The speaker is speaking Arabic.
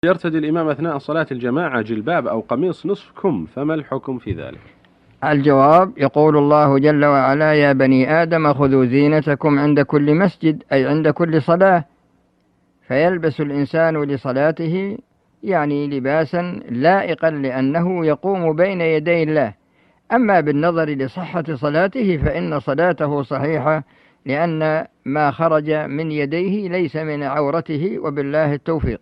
يرتدي الإمام أثناء صلاة الجماعة جلباب أو قميص نصف كم، فما الحكم في ذلك؟ الجواب: يقول الله جل وعلا: يا بني آدم خذوا زينتكم عند كل مسجد، أي عند كل صلاة. فيلبس الإنسان لصلاته يعني لباسا لائقا لأنه يقوم بين يدي الله. أما بالنظر لصحة صلاته فإن صلاته صحيحة، لأن ما خرج من يديه ليس من عورته، وبالله التوفيق.